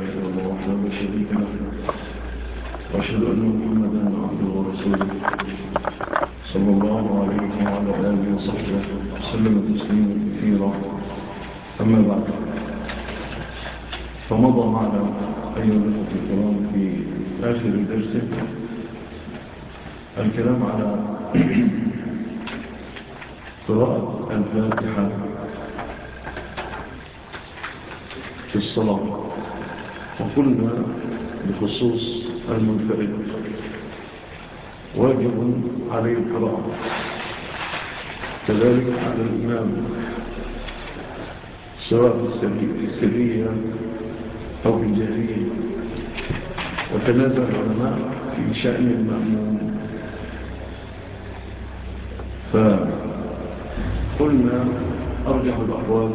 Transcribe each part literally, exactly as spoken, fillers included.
إلا الله وحده لا شريك له وأشهد أن محمدا عبده ورسوله صلى الله عليه وعلى آله وصحبه وسلم تسليما كثيرا. أما بعد، فمضى معنا أيها الأخوة الكرام في آخر درس الكلام على قراءة الفاتحة في الصلاة، وقلنا بخصوص المنفرد واجب عليه القراءة، كذلك على الإمام سواء في السرية أو في الجهرية. وتنازل العلماء في شأن المأموم، فقلنا أرجح الأقوال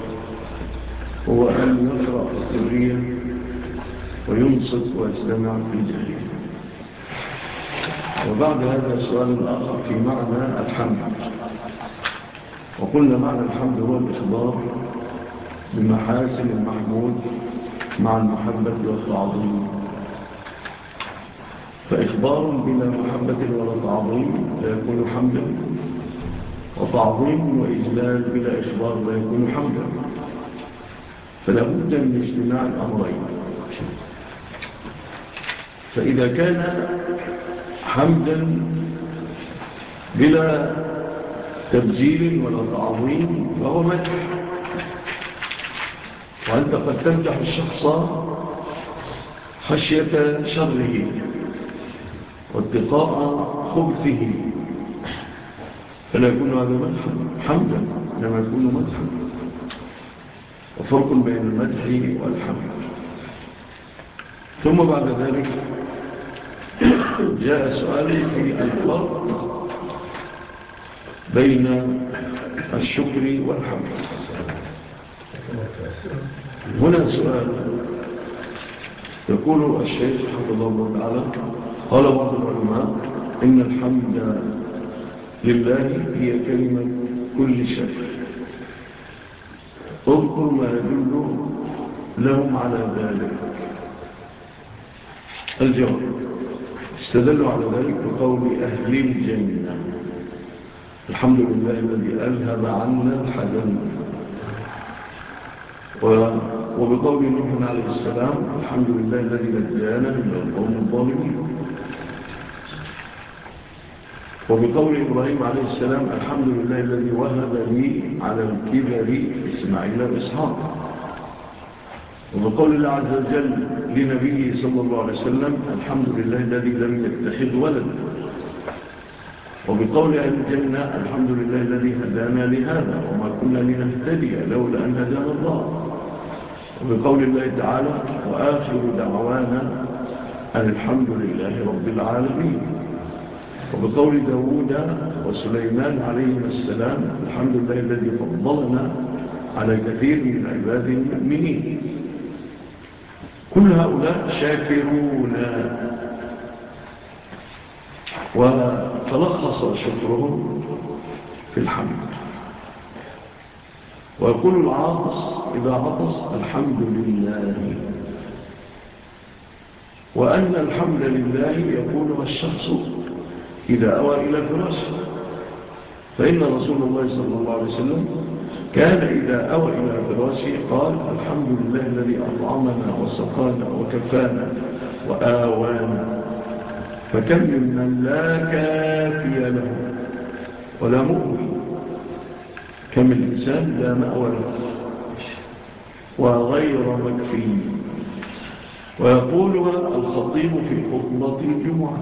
هو أن يقرأ في السرية وينصت ويستمع في الجهرية. وبعد هذا سؤال آخر في معنى الحمد، وقلنا معنى الحمد هو الإخبار بمحاسن المحمود مع المحبة والتعظيم. فإخبار بلا محبة ولا تعظيم لا يكون حمدا، وتعظيم وإجلال بلا إخبار لا يكون حمدا. فلا بد من اجتماع الأمرين. فإذا كان حمدا بلا تبجيل ولا تعظيم فهو مدح، وأنت قد تمدح الشخص خشية شره واتقاء خبثه، فلا يكون هذا مدحا حمدا، إنما يكون مدحا. وفرق بين المدح والحمد. ثم بعد ذلك جاء سؤال في الفرق بين الشكر والحمد. هنا سؤال يقول الشيخ حفظه الله تعالى: قال بعض العلماء إن الحمد لله هي كلمة كل شيء. اذكر ما يدل لهم على ذلك. الجواب: استدلوا على ذلك بقول أهل الجنة: الحمد لله الذي أذهب عنا الحزن. وبقول نوح عليه السلام: الحمد لله الذي نجانا من القوم الظالمين. وبقول إبراهيم عليه السلام: الحمد لله الذي وهب لي على الكبر إسماعيل وإسحاق. وبقول الله عز وجل لنبيه صلى الله عليه وسلم: الحمد لله الذي لم يتخذ ولد. وبقول أهل الجنة: الحمد لله الذي هدانا لهذا وما كنا لنهتدي لولا أن هدانا الله. وبقول الله تعالى: وآخر دعوانا أن الحمد لله رب العالمين. وبقول داود وسليمان عليهما السلام: الحمد لله الذي فضلنا على كثير من عباده المؤمنين. كل هؤلاء شاكرون، وتلخص شكرهم في الحمد. ويقول العاطس إذا عطس: الحمد لله. وأن الحمد لله يقولها الشخص إذا أوى إلى فراشه، فإن رسول الله صلى الله عليه وسلم كان إذا أوى إلى فراشه قال: الحمد لله الذي أطعمنا وسقانا وكفانا وآوانا. فكم ممن لا كافي له ولا مؤوي، كم الإنسان لا مأوى له وغير مكفي. ويقولها الخطيب في خطبة الجمعة: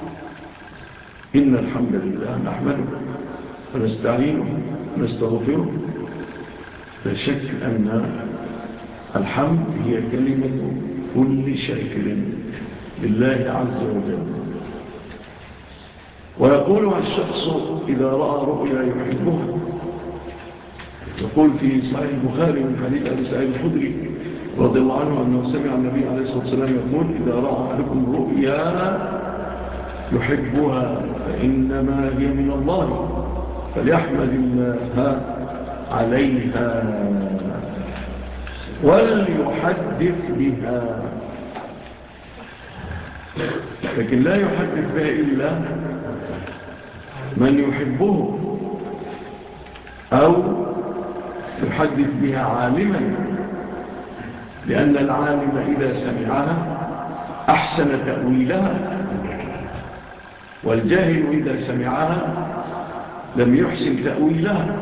إن الحمد لله نحمده ونستعينه ونستغفره. لا شك أن الحمد هي كلمة كل شاكر لله عز وجل. ويقولها الشخص إذا رأى رؤيا يحبها. يقول في صحيح البخاري من حديث أبي سعيد الخدري رضي الله عنه أنه سمع النبي عليه الصلاة والسلام يقول: إذا رأى أحدكم رؤيا يحبها فإنما هي من الله فليحمد الله عليها. وليحدث بها، لكن لا يحدث بها إلا من يحبه، أو يحدث بها عالما، لأن العالم إذا سمعها أحسن تأويلها، والجاهل إذا سمعها لم يحسن تأويلها،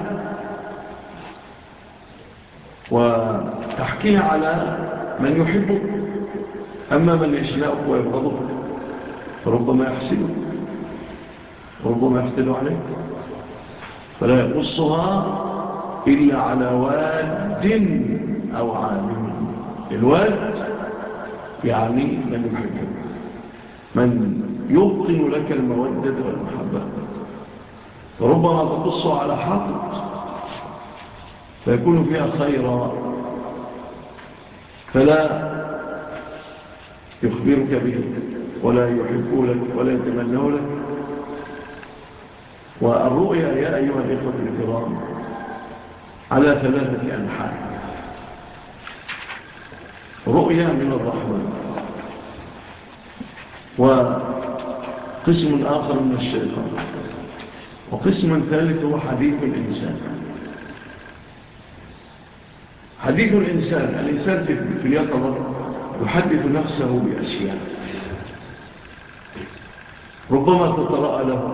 وتحكيها على من يحبه. أما من يشنأك ويبغضك فربما يحسنك وربما يفتل عليك، فلا يقصها إلا على واد أو عالم. الواد يعني من يحبه، من يبطن لك المودة والمحبة، فربما تقصها على حق فيكون فيها خيرا فلا يخبرك به ولا يحب لك ولا يتمنى لك. والرؤيا يا أيها الإخوة الكرام على ثلاثة أنحاء: رؤيا من الرحمن، وقسم آخر من الشيطان، وقسم ثالث هو حديث الإنسان. حديث الإنسان، الإنسان في اليقظة يحدث نفسه بأشياء ربما تتراءى له،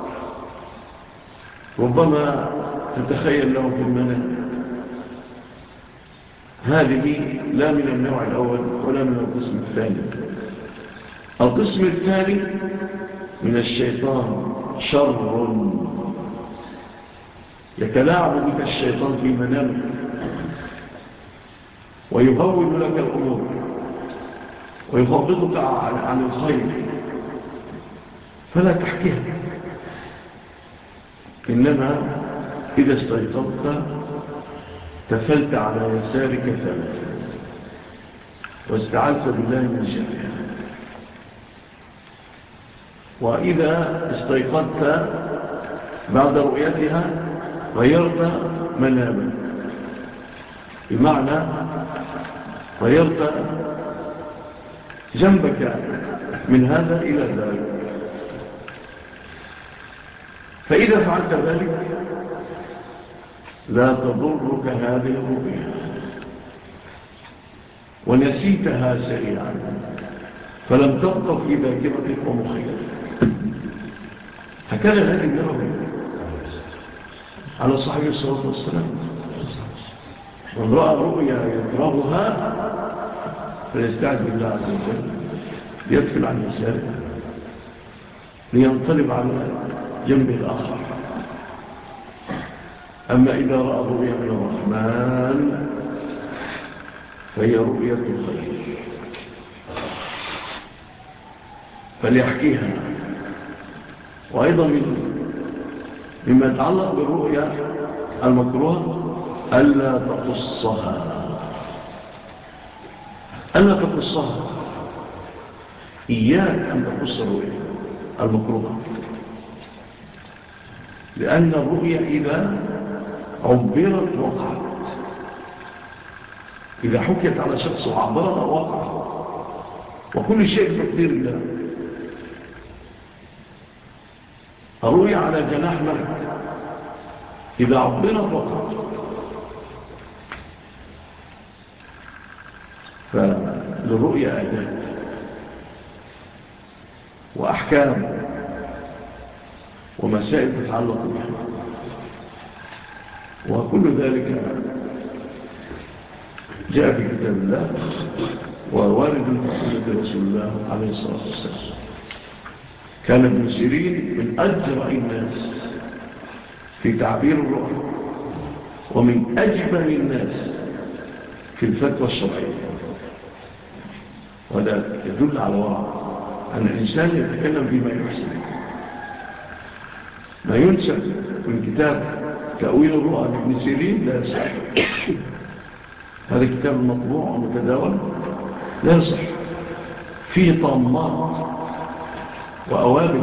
ربما تتخيل له في المنام. هذه لا من النوع الأول ولا من القسم الثاني. القسم الثاني من الشيطان شر، يتلاعب بك الشيطان في منامك ويهول لك الأمور ويخبطك عن الخير، فلا تحكيها، إنما إذا استيقظت تفلت على يسارك ثلاثة واستعذت بالله من شرها. وإذا استيقظت بعد رؤيتها غيرت منامك، بمعنى غيرت جنبك من هذا إلى ذلك. فإذا فعلت ذلك لا تضرك هذه الرؤيا ونسيتها سريعا، فلم تبقى في ذاكرتك ومخيلتك. هكذا النبي النبوي على صحيح الصلاة والسلام: من رأى رؤيا يكرهها فليستعذ بالله عز وجل ليدفل عن يساره لينقلب على جنبه الآخر. أما إذا رأى رؤيا من الرحمن فهي رؤية خير فليحكيها. وأيضا مما يتعلق بالرؤيا المكروهة ألا تقصها، ألا تقصها، إياك أن تقص الرؤيا المكروهة، لأن الرؤيا إذا عبرت وقعت، إذا حكيت على شخص وعبرها وقعت، وكل شيء بتقدير الله. الرؤيا على جناح ملك، إذا عبرت وقعت. فللرؤيا آداب وأحكام ومسائل تتعلق بها، وكل ذلك جاء في كتاب الله ووارد في سنة رسول الله عليه الصلاة والسلام. كان ابن سيرين من أجرأ الناس في تعبير الرؤى ومن أجمل الناس في الفتوى الشرعية، وهذا يدل على ورع أن الإنسان يتكلم بما يحسن. ما ينسب من كتاب تأويل الرؤى لابن سيرين لا يصح، هذا كتاب المطبوع ومتداول لا يصح، فيه طامات وأوابل،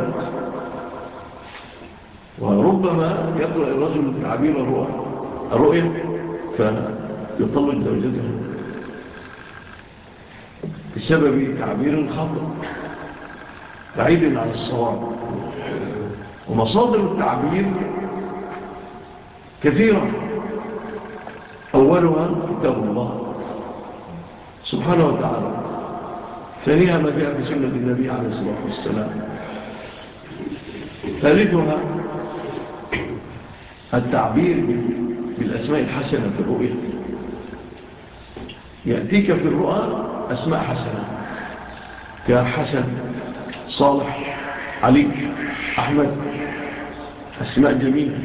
وربما يقرأ الرجل تعبير الرؤى الرؤية فيطلق زوجته بسبب تعبير خطأ بعيد عن الصواب. ومصادر التعبير كثيرة، أولها كتاب الله سبحانه وتعالى، ثانيها ما جاء في سنة النبي عليه الصلاة والسلام، ثالثها التعبير بالأسماء الحسنة في الرؤية. يأتيك في الرؤى أسماء حسنة كحسن، صالح، علي، أحمد، أسماء جميلة،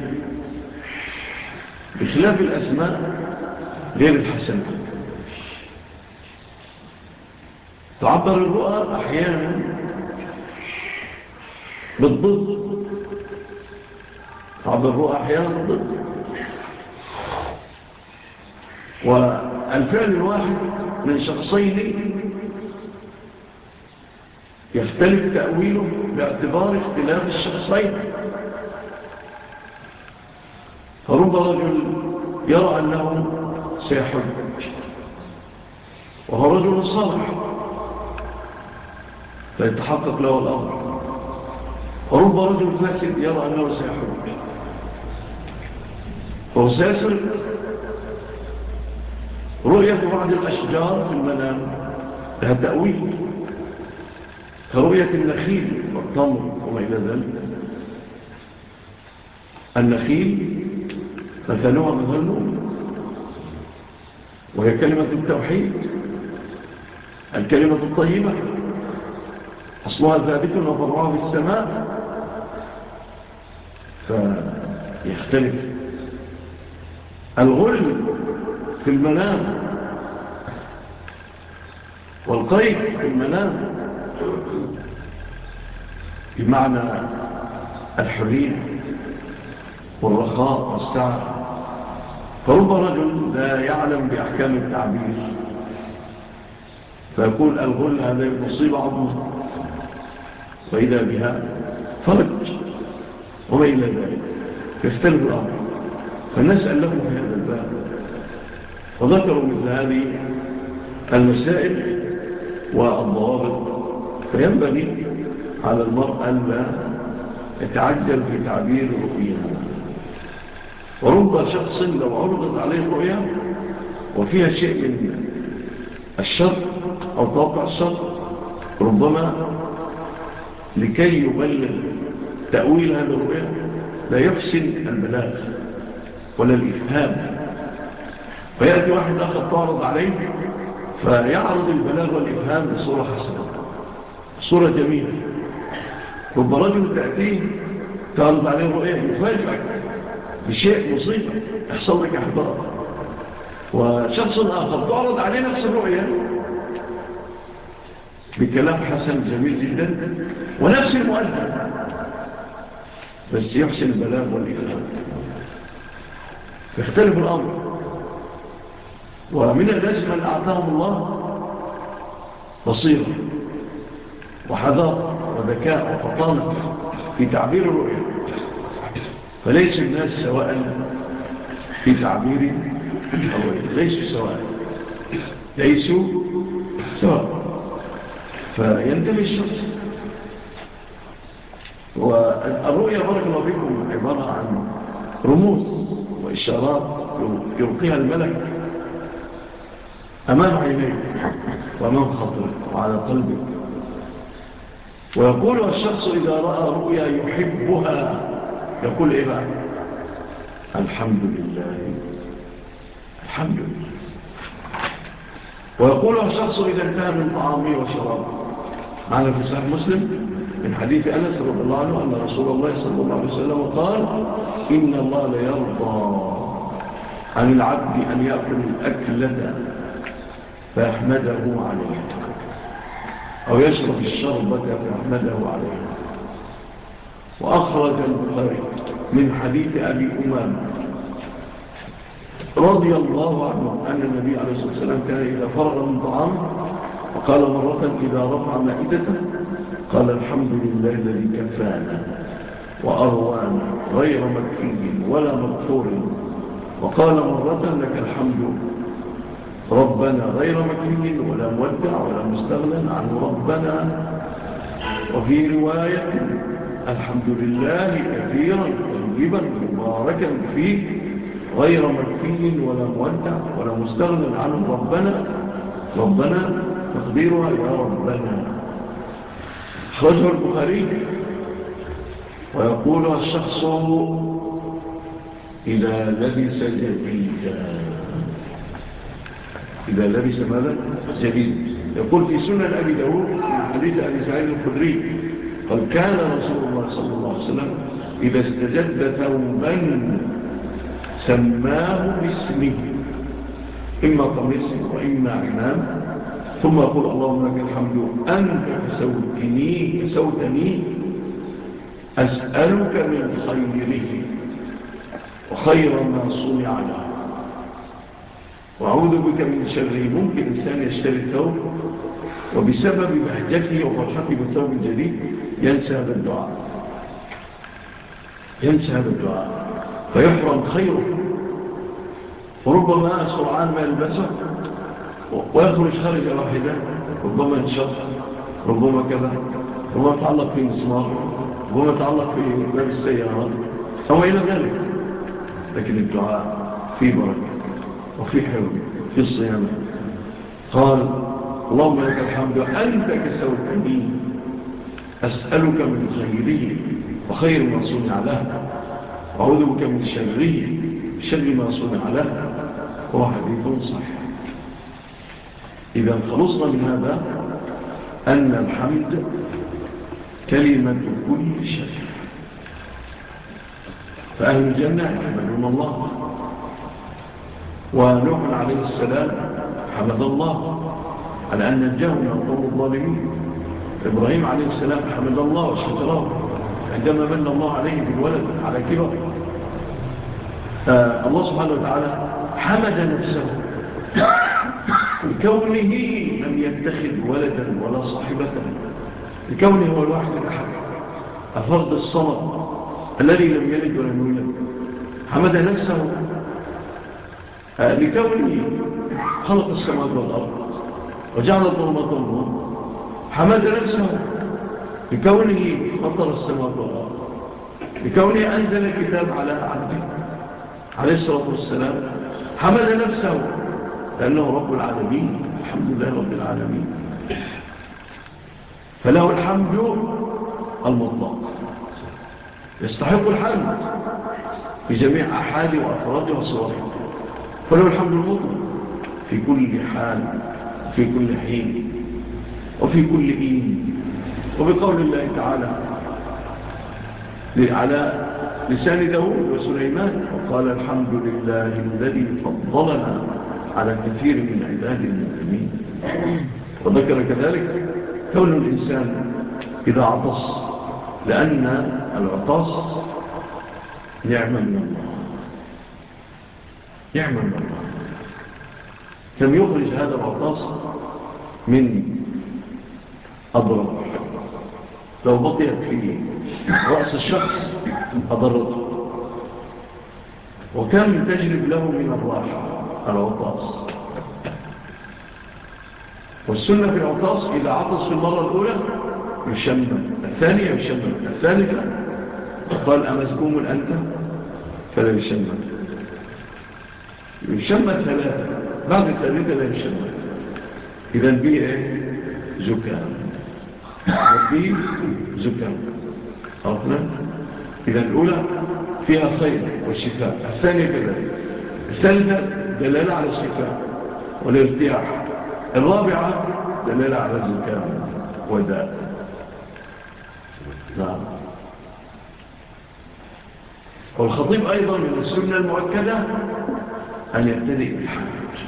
بخلاف الأسماء غير الحسنة. تعبر الرؤى أحيانا بالضد، تعبر الرؤى أحيانا بالضد، والفعل الواحد من شخصين يختلف تأويله باعتبار اختلاف الشخصين. فرب رجل يرى أنه سيحج وهو رجل صالح فيتحقق له الأمر، ورب رجل فاسد يرى أنه سيحج فهو سيسرق. رؤية بعض الأشجار في المنام لها تأويل كرؤية النخيل والتمر وما إلى ذلك. النخيل مثلها مثل، وهي كلمة التوحيد، الكلمة الطيبة، أصلها ثابت وفرعها في السماء، فيختلف. الغل في المنام والقيد في المنام بمعنى الحرية والرخاء والسعة. فرب رجل لا يعلم بأحكام التعبير فيقول الغل هذا مصيبة عظمى وإذا بها فرج وما إلى ذلك، يختلف الأمر. فنسأل لهم في هذا الباب، وذكروا مثل هذه المسائل والضوابط. فينبغي على المرء أن لا يتعجل في تعبير رؤياها. ورب شخص لو عرضت عليه رؤيا وفيها شيء من الشر أو توقع الشر، ربما لكي يبلغ تأويل هذه الرؤيا لا يحسن البلاغ ولا الإفهام، فيأتي واحد آخر تعرض عليه فيعرض البلاغ والإفهام بصورة حسنة، صورة جميلة. رب رجل تأتيه تعرض عليه رؤية يفاجئك بشيء مصيبة يحصل لك إحباط، وشخص آخر تعرض عليه نفس الرؤية بكلام حسن جميل جدا ونفس المؤدب بس يحسن البلاغ والإفهام، فيختلف الأمر. ومن الناس من أعطاهم الله بصيرة وحذاق وذكاء وفطانة في تعبير الرؤية، فليس الناس سواء في تعبير الرؤية، ليسوا سواء، ليسوا سواء. فينتبه الشخص. والرؤية بارك الله فيكم عبارة عن رموز وإشارات يلقيها الملك أمام عينيك وأمام خاطرك وعلى قلبك، ويقول الشخص إذا رأى رؤيا يحبها يقول إيه بقى؟ الحمد لله، الحمد لله. ويقول الشخص إذا انتهى من طعامه وشرابه، معنا في صحيح مسلم من حديث أنس رضي الله عنه أن رسول الله صلى الله عليه وسلم قال إن الله لا يرضى عن العبد أن يأكل الأكلة فيحمده عليها أو يشرب الشربة فيحمده عليها. وأخرج البخاري من حديث أبي أمامة رضي الله عنه أن النبي عليه الصلاة والسلام كان إذا فرغ من طعام وقال مرة إذا رفع مائدته قال الحمد لله الذي كفانا وأروانا غير مكفي ولا مغفور، وقال مرة لك الحمد ربنا غير مكفي ولا مودع ولا مستغنى عنه ربنا. وفي رواية الحمد لله كثيرا طيبا مباركا فيه غير مكفي ولا مودع ولا مستغنى عنه ربنا. ربنا تقديرها يا ربنا. أخرجه البخاري. ويقولها الشخص إذا لبس جديدا، إذا لبس ماذا؟ جديد. يقول في سنن أبي داود من حديث أبي سعيد الخدري قال كان رسول الله صلى الله عليه وسلم إذا استجد ثوبا سماه باسمه إما قميص وإما عمام ثم يقول اللهم لك الحمد أنت كسوتني, كسوتني أسألك من خيره وخير ما صنع له وأعوذ بك من شره. ممكن إنسان يشتري الثوب وبسبب بهجته وفرحته بالثوب الجديد ينسى هذا الدعاء، ينسى هذا الدعاء فيحرم خيره، وربما سرعان ما يلبسه ويخرج خارج واحدة، ربما انشط، ربما كذا، ربما تعلق في مسمار، ربما تعلق في باب السيارة أو إلى ذلك. لكن الدعاء فيه بركة وفي حلو في الصيام. قال اللهم لك الحمد أنت كسوتني أسألك من خيره وخير ما صنع له وأعوذ بك من شره شر ما صنع له. هو حديث صحيح. إذا خلصنا من هذا أن الحمد كلمة كل شيء. فأهل الجنة يحمدون الله، ونوح عليه السلام حمد الله على أن نجاه من القوم الظالمين. إبراهيم عليه السلام حمد الله وشكره عندما من الله عليه بالولد على كبر. آه الله سبحانه وتعالى حمد نفسه لكونه لم يتخذ ولدا ولا صاحبة، لكونه هو الواحد الأحد الفرد الصمد الذي لم يلد ولم يولد. حمد نفسه آه لكونه خلق السماوات والأرض وجعل الظلمات والنور. حمد نفسه لكونه فطر السماوات والأرض، لكونه أنزل الكتاب على عبده عليه الصلاة والسلام. حمد نفسه لأنه رب العالمين، الحمد لله رب العالمين. فله الحمد المطلق، يستحق الحمد في جميع أحاله وأفراده وصوره. فله الحمد المطلق في كل حال، في كل حين، وفي كل إين. وبقول الله تعالى على لسان داود وسليمان وقال الحمد لله الذي فضلنا على كثير من عباد المؤمنين. وذكر كذلك كون الإنسان إذا عطس، لأن العطاس نعمة من الله، نعمة من الله. كم يخرج هذا العطاس من أضرار لو بقيت في رأس الشخص أضرته، وكم تجلب له من الراحة العطاس. والسنة في العطاس إذا عطس في المرة الأولى يشمم، الثانية يشمم، الثالثة قال أمزكوم أنت فلا يشمم، يشمم ثلاثة، بعد الثالثة لا يشمم. إذا به إيه؟ زكام، به زكام. عرفنا؟ إذا الأولى فيها خير والشفاء، الثانية كذلك، الثالثة دلالة على الشفاء والارتياح، الرابعة دلالة على الزكام وداء. نعم. والخطيب أيضا من السنة المؤكدة أن يبتدئ بالحمد،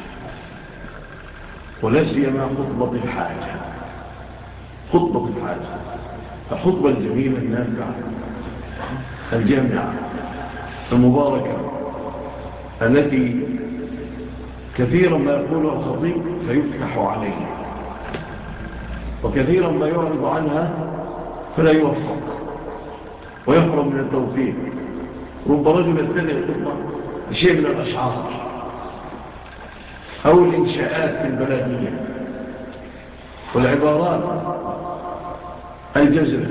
ولا سيما خطبة الحاجة. خطبة الحاجة الخطبة الجميلة النافعة الجامعة المباركة التي كثيرا ما يقولها الخطيب فيفتح عليه، وكثيرا ما يعرض عنها فلا يوفق ويحرم من التوفيق. رب رجل ابتدأ الخطبة بشيء من الأشعار أو الإنشاءات البلدية والعبارات الجزرة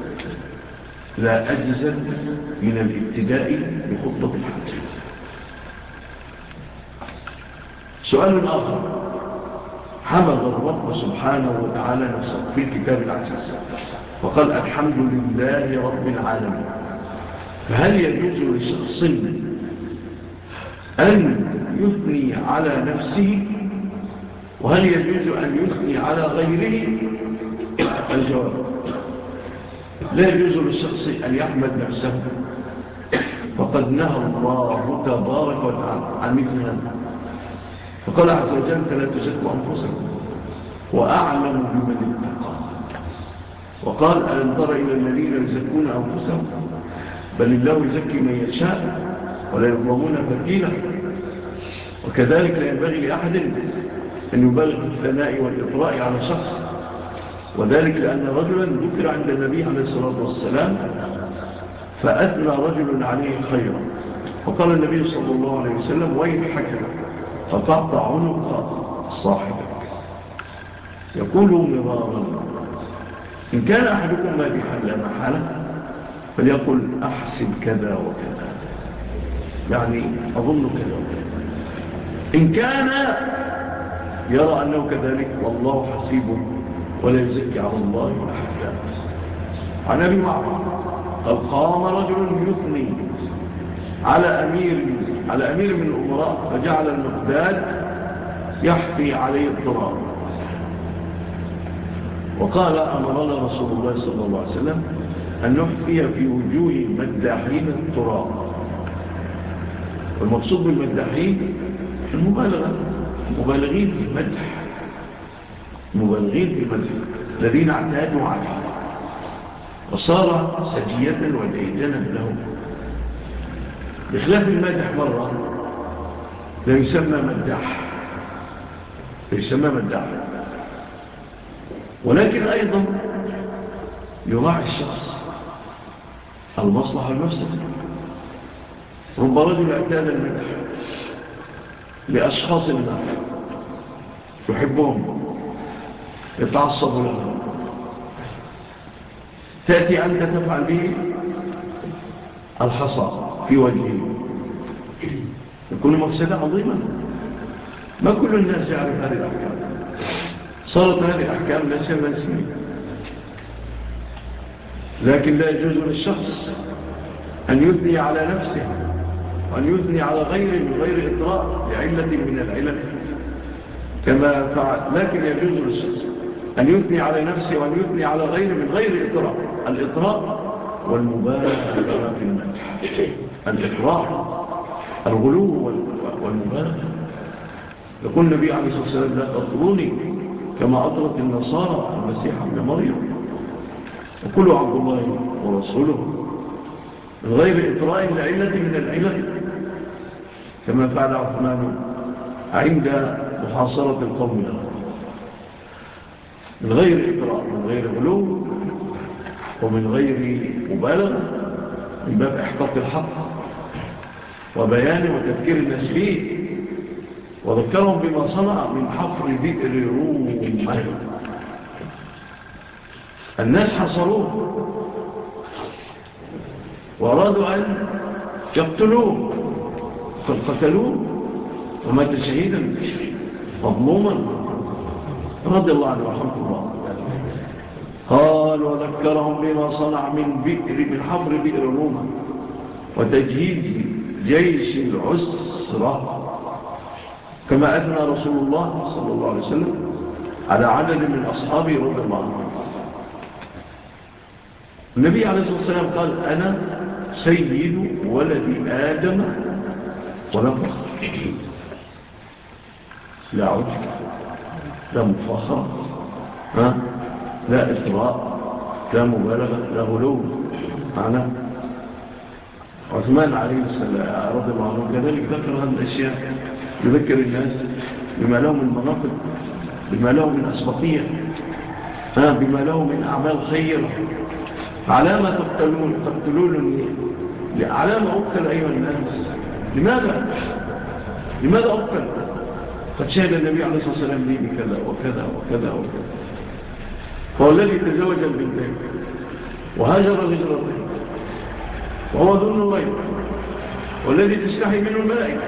لا أجزل من الابتداء بخطبة الحج. سؤال آخر حمد الرب سبحانه وتعالى نفسه في الكتاب العزيز وقال الحمد لله رب العالمين. فهل يجوز لشخص أن يثني على نفسه وهل يجوز أن يثني على غيره؟ الجواب لا يجوز للشخص أن يحمد نفسه وقد نهى الله تبارك وتعالى عن مثل هذا فقال عز وجل فلا تزكوا أنفسكم وأعلم بمن اتقى. وقال ألم تر إلى الذين يزكون أنفسهم بل الله يزكي من يشاء ولا يظلمون فتيلا. وكذلك لا ينبغي لأحد أن يبالغ في الثناء والإطراء على شخص وذلك لأن رجلا ذكر عند النبي عليه الصلاة والسلام فأثنى رجل عليه خيرا فقال النبي صلى الله عليه وسلم ويحك قطعت عنق صاحبك. يقول مرارا إن كان أحدكم مادحا لا محالة فليقل أحسب كذا وكذا يعني أظن كذا وكذا. إن كان يرى أنه كذلك والله حسيبه ولا يزكي على الله أحدا. عن أبي معمر قال قام رجل يثني على أمير على أمير من الأمراء فجعل المقداد يحفي عليه التراب وقال أمرنا رسول الله صلى الله عليه وسلم أن نحفي في وجوه المداحين التراب. والمقصود بالمداحين المبالغة مبالغين في المدح مبالغين في المدح الذين اعتادوا عليه وصار سجية وديدنا لهم بخلاف المدح مرة لا يسمى مدح لا يسمى مدح ولكن أيضا يراعي الشخص المصلحة والمفسدة. رب رجل اعتاد المدح لأشخاص ما يحبهم يتعصب لهم تأتي أنت تفعل به الحصى في وجهه يكون مفسدة عظيمة. ما كل الناس يعرف هذه الأحكام صارت هذه الأحكام ليس منسية لكن لا يجوز للشخص أن يثني على نفسه وأن يثني على غيره من غير إطراء لعلة من العلل كما فعل. لكن يجوز للشخص أن يثني على نفسه وأن يثني على غيره من غير إطراء. الإطراء والمبالغة في المدح الإطراء الغلو والمبالغة. يقول النبي عليه الصلاة والسلام لا تطروني كما أطرت النصارى المسيح ابن مريم وكلوا عبد الله ورسوله من غير إطراء لعلة من العلل كما فعل عثمان عند محاصرة القوم له من غير إطراء من غير غلو ومن غير مبالغة من باب إحقاق الحق وبيانه وتذكير الناس فيه وذكرهم بما صنع من حفر بئر روما. الناس حصروه وأرادوا أن يقتلوه فقتلوه ومات شهيدا مظلوما رضي الله عنه ورحمه الله. قال وذكرهم بما صنع من بئر من حفر بئر روما وتجهيز جيش العسرة كما أثنى رسول الله صلى الله عليه وسلم على عدد من أصحابه رضي الله عنه. النبي عليه الصلاة والسلام قال أنا سيد ولد آدم ولا فخر لا عجب لا مفاخرة لا إطراء لا مبالغة لا غلو معنا. عثمان عليه السلام رضي الله عنه كذلك ذكر هذه الأشياء يذكر الناس بما له من مناقب بما له من أسبقية بما له من أعمال خيرة. على ما تقتلون تقتلونني على ما أقتل أيها الناس. لماذا لماذا أقتل قد شهد النبي عليه الصلاة والسلام لي بكذا وكذا وكذا وكذا. هو الذي تزوج البنتين وهاجر الهجرتين وهو ذو النورين والذي تستحي منه الملائكة.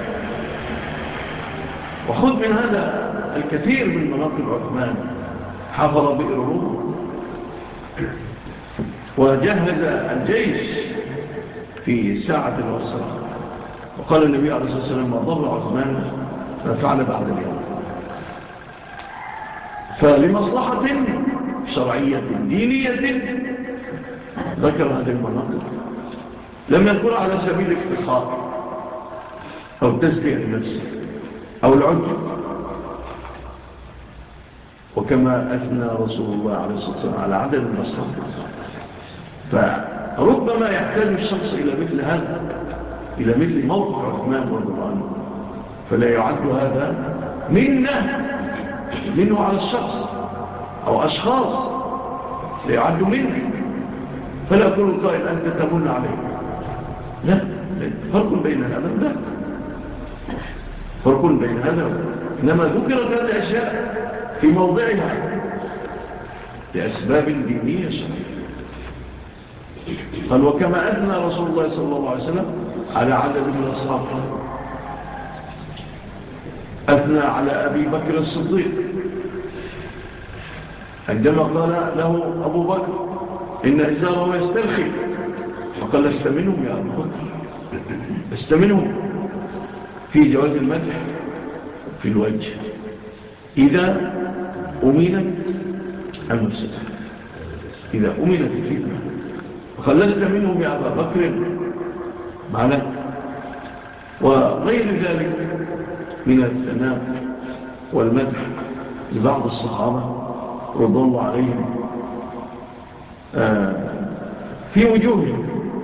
وخذ من هذا الكثير من مناقب عثمان. حفر بئر روما وجهز الجيش في ساعة العسرة. وقال النبي عليه الصلاة والسلام: ما ضر عثمان ما فعل بعد اليوم. فلمصلحة شرعية دينية ذكر هذه المناقب، لم يذكرها على سبيل الافتخار أو التزكية لنفسه أو العجب. وكما أثنى رسول الله عليه الصلاة والسلام على عدد المصلحة، فربما يحتاج الشخص إلى مثل هذا، إلى مثل موقف عثمان رضي الله عنه، فلا يعد هذا منه منه على الشخص أو أشخاص، لا يعد منه. فلا يقول القائل أنت تمن عليه، لا، فرق بين هذا وذاك، فرق بين هذا وذاك. إنما ذكرت هذه الأشياء في موضعها لأسباب دينية شرعية. قال: وكما أثنى رسول الله صلى الله عليه وسلم على عدد من أصحابه، أثنى على أبي بكر الصديق عندما قال له أبو بكر: إن إزاره يسترخي، فقال: لست منهم يا أبو بكر، لست منهم. في جواز المدح في الوجه إذا أمنت المفسدة، إذا أمنت الفتنة. فقال: لست منهم يا أبا بكر معنا. وغير ذلك من الثناء والمدح لبعض الصحابة رضي الله عليهم في وجوههم،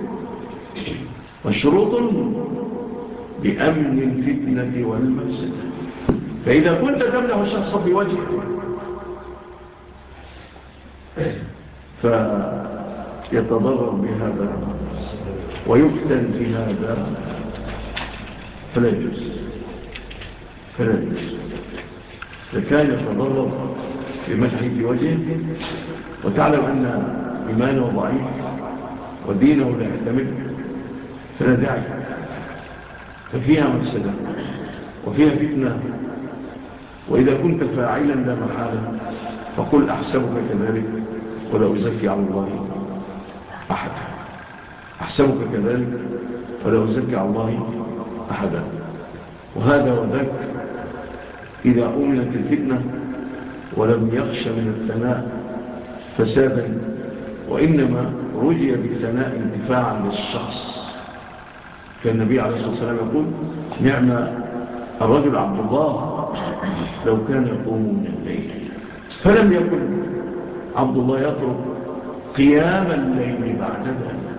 وشروط لأمن الفتنة والمفسدة. فإذا كنت تمنح الشخص بوجهه فيتضرر بهذا ويفتن في هذا فلا يجوز، فلا يجوز. فكان يتضرر بمدحه بوجهه وتعلم أن إيمانه ضعيف ودينه لا يحتمل، فلا داعي، ففيها مفسدة وفيها فتنة. وإذا كنت فاعلا لا محالة فقل: أحسبك كذلك ولا أزكي على الله أحدا، أحسبك كذلك ولا أزكي على الله أحدا. وهذا وذاك إذا أمنت الفتنة ولم يخش من الثناء فسادا، وإنما رجي بالثناء انتفاعا للشخص. كان النبي عليه الصلاة والسلام يقول: نعم الرجل عبد الله لو كان يقوم من الليل. فلم يكن عبد الله يترك قيام الليل بعد ذلك.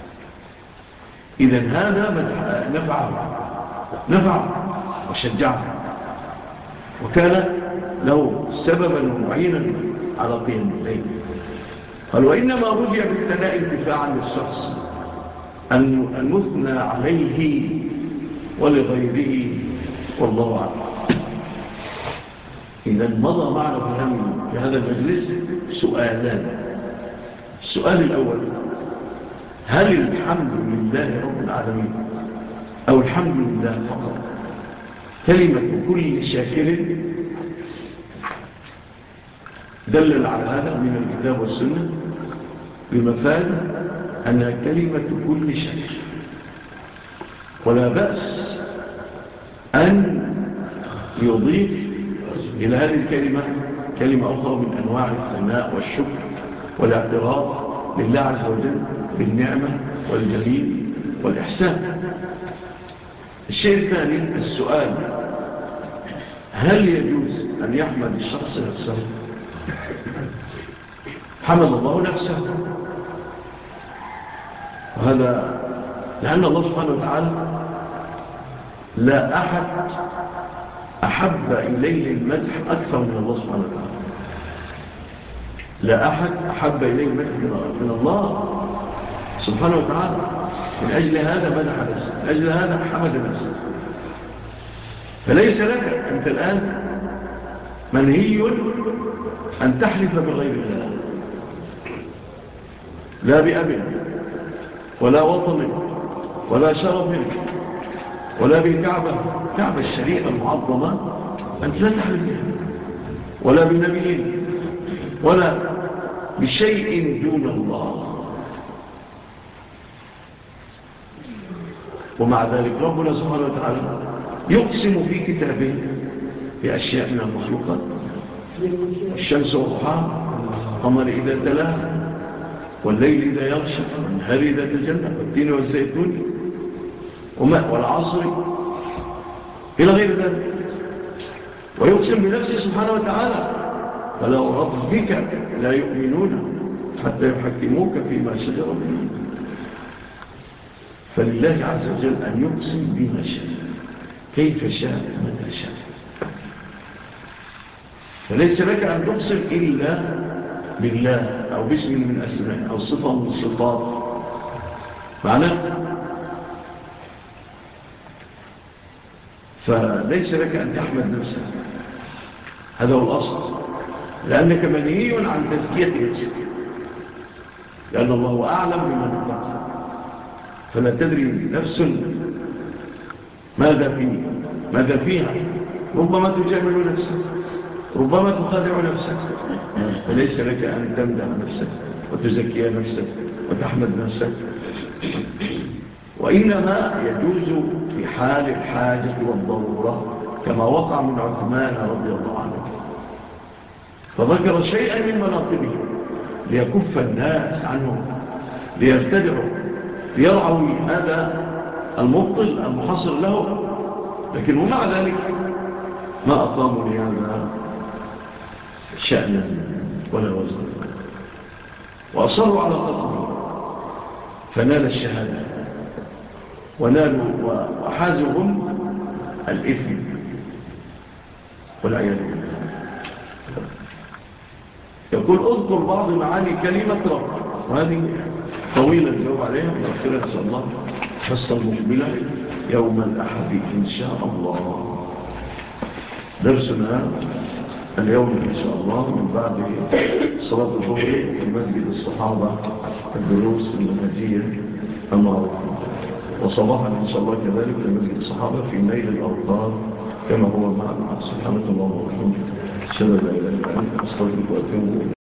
إذن هذا نفعه نفعه وشجعه، وكان له سببا ومعينا على قيام الليل. قال: وإنما رجع بالثناء انتفاعا للشخص المثنى عليه ولغيره، والله أعلم. إذن مضى معنا في هذا المجلس سؤالان. السؤال الأول: هل الحمد لله رب العالمين أو الحمد لله فقط كلمة كل شاكر؟ دلل على هذا من الكتاب والسنة بمفاد أنها كلمة كل شاكر، ولا بأس أن يضيف إلى هذه الكلمة كلمة أخرى من أنواع الثناء والشكر والاعتراف لله عز وجل بالنعمة والجميل والإحسان. الشيء الثاني السؤال: هل يجوز أن يحمد الشخص نفسه؟ حمد الله نفسه، وهذا لأن الله سبحانه وتعالى لا أحد أحب إليه المدح أكثر من الله سبحانه وتعالى. لا أحد أحب إليه المدح من الله سبحانه وتعالى. من أجل هذا مدح نفسه، من أجل هذا حمد نفسه. فليس لك أنت الآن منهي أن تحلف بغير الله، لا بأب ولا وطن ولا شرف ولا بالكعبة، كعبة الشريعة المعظمة أنت لا تحلف بها، ولا بالنبي ولا بشيء دون الله. ومع ذلك ربنا سبحانه وتعالى يقسم في كتابه بأشياء من المخلوقات، الشمس وضحاها، القمر إذا تلاها، والليل إذا يغشى، والنهار إذا تجلى، والتين والزيتون والعصر إلى غير ذلك. ويقسم بنفسه سبحانه وتعالى فلا وربك لا يؤمنون حتى يحكموك فيما شجر بينهم. فلله عز وجل أن يقسم بما شاء كيف شاء متى شاء، فليس لك أن تقسم إلا بالله أو باسم من أسماء أو صفة من الصفات. معناه فليس لك أن تحمد نفسك، هذا هو الأصل، لأنك منهي عن تزكية نفسك، لأن الله أعلم بمن اتقى، فلا تدري نفس ماذا فيه ماذا فيها، ربما تجامل نفسك، ربما تخادع نفسك، فليس لك أن تمدح نفسك وتزكي نفسك وتحمد نفسك، وإنما يجوز في حال الحاجة والضرورة كما وقع من عثمان رضي الله عنه، فذكر شيئا من مناقبه ليكف الناس عنه، ليرتدعوا ليرعوا هذا المبطل المحصر له، لكن ومع ذلك ما أقاموا لهذا شأنا ولا وزن، وأصروا على قتله فنال الشهادة ونالوا وحازهم الإثم والعياذ بالله. يقول اذكر بعض معاني كلمة رب، وهذه طويلة الجواب عليها ونأخرها إن شاء الله حصة المقبلة يوم الأحد إن شاء الله. درسنا اليوم إن شاء الله من بعد صلاة الظهر في مسجد الصحابة، الدروس المنهجية المعروفة، وصباحا إن شاء الله كذلك في مسجد الصحابة في نيل الأوطار كما هو معنا. سبحانك اللهم وبحمدك أشهد أن لا إله إلا أنت أستغفرك وأتوب إليك.